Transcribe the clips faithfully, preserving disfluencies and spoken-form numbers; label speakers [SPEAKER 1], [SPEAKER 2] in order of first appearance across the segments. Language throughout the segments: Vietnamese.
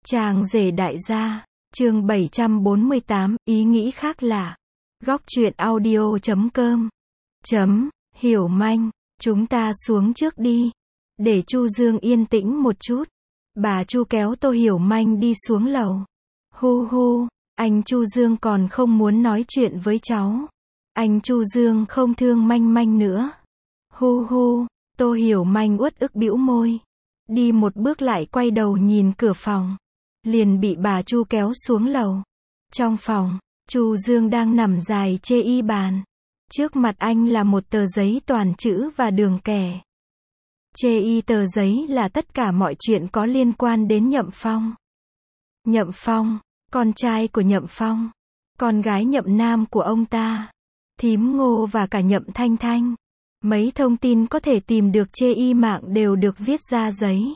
[SPEAKER 1] Chàng rể đại gia, chương bảy trăm bốn mươi tám, ý nghĩ khác lạ. Góc truyện audio chấm com. Chấm, Hiểu Manh, chúng ta xuống trước đi. Để Chu Dương yên tĩnh một chút. Bà Chu kéo Tô Hiểu Manh đi xuống lầu. Hu hu, anh Chu Dương còn không muốn nói chuyện với cháu. Anh Chu Dương không thương Manh Manh nữa. Hu hu, Tô Hiểu Manh uất ức bĩu môi. Đi một bước lại quay đầu nhìn cửa phòng. Liền bị bà Chu kéo xuống lầu. Trong phòng, Chu Dương đang nằm dài chê y bàn. Trước mặt anh là một tờ giấy toàn chữ và đường kẻ. Chê y tờ giấy là tất cả mọi chuyện có liên quan đến Nhậm Phong. Nhậm Phong, con trai của Nhậm Phong, con gái Nhậm Nam của ông ta, thím Ngô và cả Nhậm Thanh Thanh. Mấy thông tin có thể tìm được chê y mạng đều được viết ra giấy.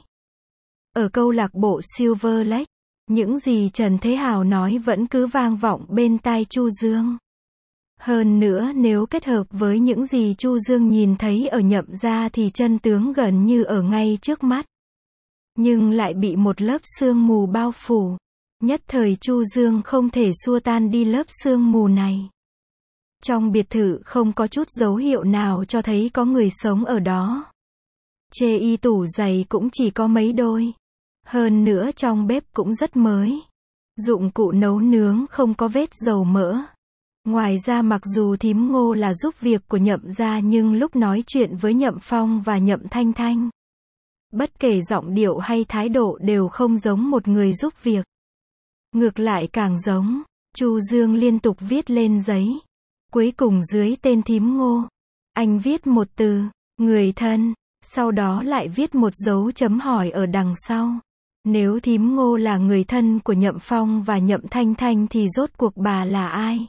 [SPEAKER 1] Ở câu lạc bộ Silver Lake, những gì Trần Thế Hào nói vẫn cứ vang vọng bên tai Chu Dương. Hơn nữa nếu kết hợp với những gì Chu Dương nhìn thấy ở Nhậm gia thì chân tướng gần như ở ngay trước mắt. Nhưng lại bị một lớp sương mù bao phủ. Nhất thời Chu Dương không thể xua tan đi lớp sương mù này. Trong biệt thự không có chút dấu hiệu nào cho thấy có người sống ở đó. Chê y tủ giày cũng chỉ có mấy đôi. Hơn nữa trong bếp cũng rất mới. Dụng cụ nấu nướng không có vết dầu mỡ. Ngoài ra mặc dù thím Ngô là giúp việc của Nhậm gia nhưng lúc nói chuyện với Nhậm Phong và Nhậm Thanh Thanh, bất kể giọng điệu hay thái độ đều không giống một người giúp việc. Ngược lại càng giống. Chu Dương liên tục viết lên giấy. Cuối cùng dưới tên thím Ngô, anh viết một từ, người thân, sau đó lại viết một dấu chấm hỏi ở đằng sau. Nếu thím Ngô là người thân của Nhậm Phong và Nhậm Thanh Thanh thì rốt cuộc bà là ai?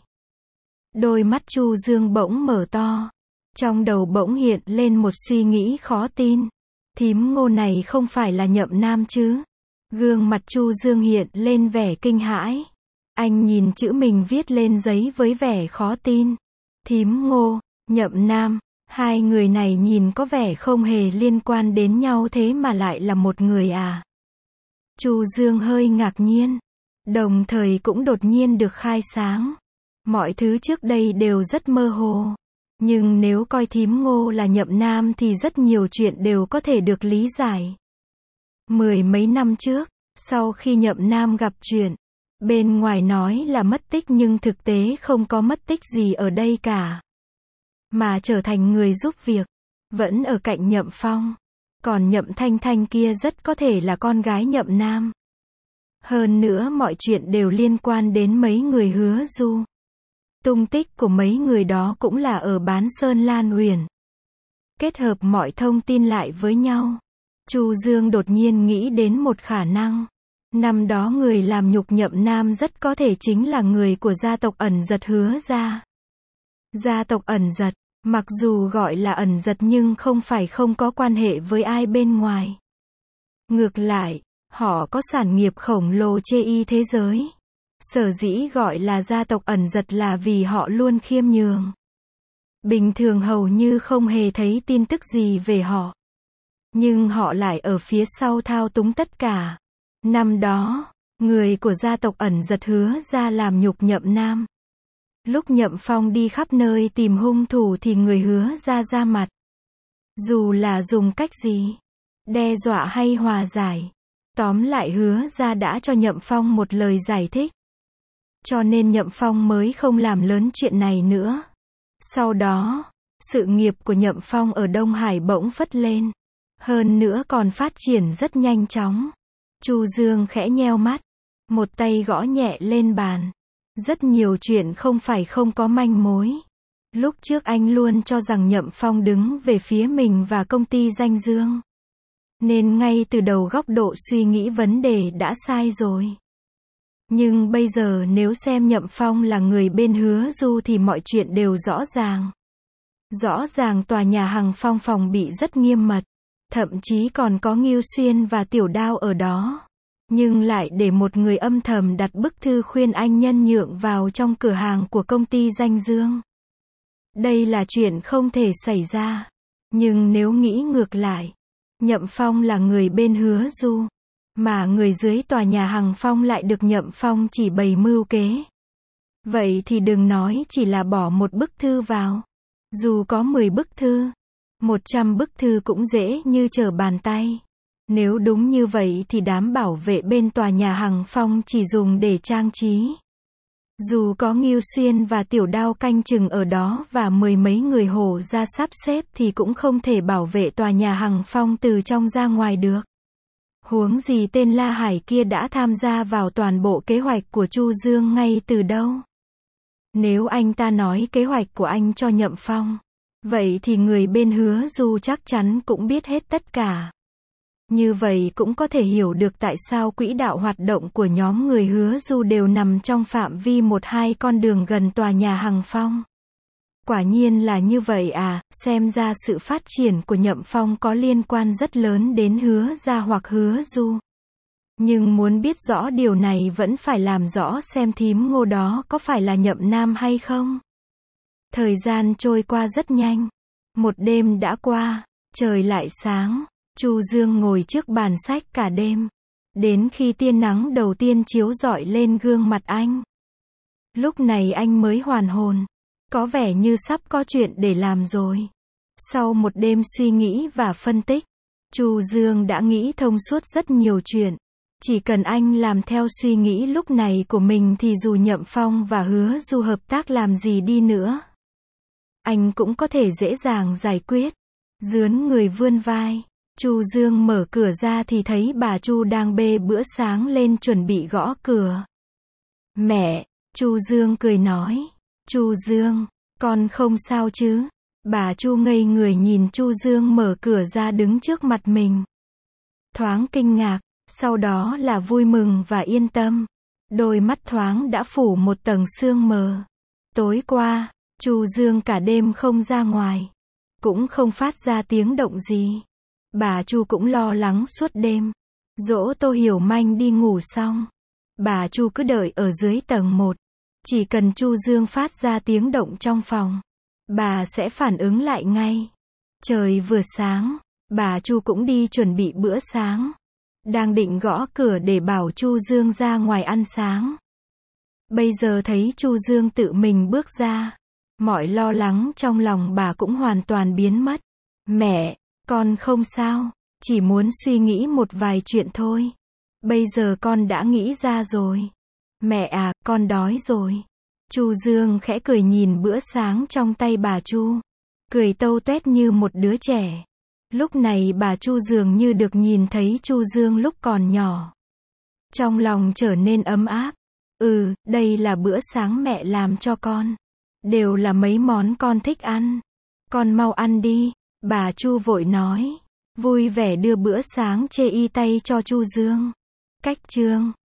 [SPEAKER 1] Đôi mắt Chu Dương bỗng mở to. Trong đầu bỗng hiện lên một suy nghĩ khó tin. Thím Ngô này không phải là Nhậm Nam chứ? Gương mặt Chu Dương hiện lên vẻ kinh hãi. Anh nhìn chữ mình viết lên giấy với vẻ khó tin. Thím Ngô, Nhậm Nam, hai người này nhìn có vẻ không hề liên quan đến nhau thế mà lại là một người à? Chu Dương hơi ngạc nhiên. Đồng thời cũng đột nhiên được khai sáng. Mọi thứ trước đây đều rất mơ hồ. Nhưng nếu coi thím Ngô là Nhậm Nam thì rất nhiều chuyện đều có thể được lý giải. Mười mấy năm trước, sau khi Nhậm Nam gặp chuyện, bên ngoài nói là mất tích nhưng thực tế không có mất tích gì ở đây cả. Mà trở thành người giúp việc, vẫn ở cạnh Nhậm Phong. Còn Nhậm Thanh Thanh kia rất có thể là con gái Nhậm Nam. Hơn nữa mọi chuyện đều liên quan đến mấy người Hứa Du. Tung tích của mấy người đó cũng là ở Bán Sơn Lan Uyển. Kết hợp mọi thông tin lại với nhau, Chu Dương đột nhiên nghĩ đến một khả năng. Năm đó người làm nhục Nhậm Nam rất có thể chính là người của gia tộc Ẩn Dật Hứa gia. Gia tộc Ẩn Dật, mặc dù gọi là Ẩn Dật nhưng không phải không có quan hệ với ai bên ngoài. Ngược lại, họ có sản nghiệp khổng lồ chê y thế giới. Sở dĩ gọi là gia tộc Ẩn Dật là vì họ luôn khiêm nhường. Bình thường hầu như không hề thấy tin tức gì về họ. Nhưng họ lại ở phía sau thao túng tất cả. Năm đó, người của gia tộc Ẩn Dật Hứa ra làm nhục Nhậm Nam. Lúc Nhậm Phong đi khắp nơi tìm hung thủ thì người Hứa ra ra mặt. Dù là dùng cách gì, đe dọa hay hòa giải, tóm lại Hứa ra đã cho Nhậm Phong một lời giải thích. Cho nên Nhậm Phong mới không làm lớn chuyện này nữa. Sau đó, sự nghiệp của Nhậm Phong ở Đông Hải bỗng phất lên. Hơn nữa còn phát triển rất nhanh chóng. Chu Dương khẽ nheo mắt. Một tay gõ nhẹ lên bàn. Rất nhiều chuyện không phải không có manh mối. Lúc trước anh luôn cho rằng Nhậm Phong đứng về phía mình và công ty danh dương. Nên ngay từ đầu góc độ suy nghĩ vấn đề đã sai rồi. Nhưng bây giờ nếu xem Nhậm Phong là người bên Hứa Du thì mọi chuyện đều rõ ràng. Rõ ràng tòa nhà Hằng Phong phòng bị rất nghiêm mật. Thậm chí còn có Ngưu Xuyên và Tiểu Đao ở đó. Nhưng lại để một người âm thầm đặt bức thư khuyên anh nhân nhượng vào trong cửa hàng của công ty danh dương. Đây là chuyện không thể xảy ra. Nhưng nếu nghĩ ngược lại, Nhậm Phong là người bên Hứa Du. Mà người dưới tòa nhà Hằng Phong lại được Nhậm Phong chỉ bày mưu kế. Vậy thì đừng nói chỉ là bỏ một bức thư vào. Dù có mười bức thư, một trăm bức thư cũng dễ như trở bàn tay. Nếu đúng như vậy thì đám bảo vệ bên tòa nhà Hằng Phong chỉ dùng để trang trí. Dù có Ngưu Xuyên và Tiểu Đao canh chừng ở đó và mười mấy người hổ ra sắp xếp thì cũng không thể bảo vệ tòa nhà Hằng Phong từ trong ra ngoài được. Huống gì tên La Hải kia đã tham gia vào toàn bộ kế hoạch của Chu Dương ngay từ đâu. Nếu anh ta nói kế hoạch của anh cho Nhậm Phong, vậy thì người bên Hứa Du chắc chắn cũng biết hết tất cả. Như vậy cũng có thể hiểu được tại sao quỹ đạo hoạt động của nhóm người Hứa Du đều nằm trong phạm vi một hai con đường gần tòa nhà Hằng Phong. Quả nhiên là như vậy à, xem ra sự phát triển của Nhậm Phong có liên quan rất lớn đến Hứa Gia hoặc Hứa Du. Nhưng muốn biết rõ điều này vẫn phải làm rõ xem thím Ngô đó có phải là Nhậm Nam hay không. Thời gian trôi qua rất nhanh. Một đêm đã qua, trời lại sáng. Chu Dương ngồi trước bàn sách cả đêm. Đến khi tia nắng đầu tiên chiếu rọi lên gương mặt anh. Lúc này anh mới hoàn hồn. Có vẻ như sắp có chuyện để làm rồi. Sau một đêm suy nghĩ và phân tích, Chu Dương đã nghĩ thông suốt rất nhiều chuyện. Chỉ cần anh làm theo suy nghĩ lúc này của mình thì dù Nhậm Phong và Hứa Du hợp tác làm gì đi nữa, anh cũng có thể dễ dàng giải quyết. Dướn người vươn vai, Chu Dương mở cửa ra thì thấy bà Chu đang bê bữa sáng lên chuẩn bị gõ cửa. Mẹ, Chu Dương cười nói. Chu Dương, con không sao chứ? Bà Chu ngây người nhìn Chu Dương mở cửa ra đứng trước mặt mình. Thoáng kinh ngạc, sau đó là vui mừng và yên tâm. Đôi mắt thoáng đã phủ một tầng sương mờ. Tối qua, Chu Dương cả đêm không ra ngoài, cũng không phát ra tiếng động gì. Bà Chu cũng lo lắng suốt đêm. Dỗ Tô Hiểu Manh đi ngủ xong, bà Chu cứ đợi ở dưới tầng một. Chỉ cần Chu Dương phát ra tiếng động trong phòng, bà sẽ phản ứng lại ngay. Trời vừa sáng, bà Chu cũng đi chuẩn bị bữa sáng. Đang định gõ cửa để bảo Chu Dương ra ngoài ăn sáng. Bây giờ thấy Chu Dương tự mình bước ra, mọi lo lắng trong lòng bà cũng hoàn toàn biến mất. Mẹ, con không sao, chỉ muốn suy nghĩ một vài chuyện thôi. Bây giờ con đã nghĩ ra rồi. Mẹ à, con đói rồi. Chu Dương khẽ cười nhìn bữa sáng trong tay bà Chu, cười tâu tuét như một đứa trẻ. Lúc này bà Chu dường như được nhìn thấy Chu Dương lúc còn nhỏ. Trong lòng trở nên ấm áp. Ừ, đây là bữa sáng mẹ làm cho con. Đều là mấy món con thích ăn. Con mau ăn đi, bà Chu vội nói. Vui vẻ đưa bữa sáng chê y tay cho Chu Dương. Cách chương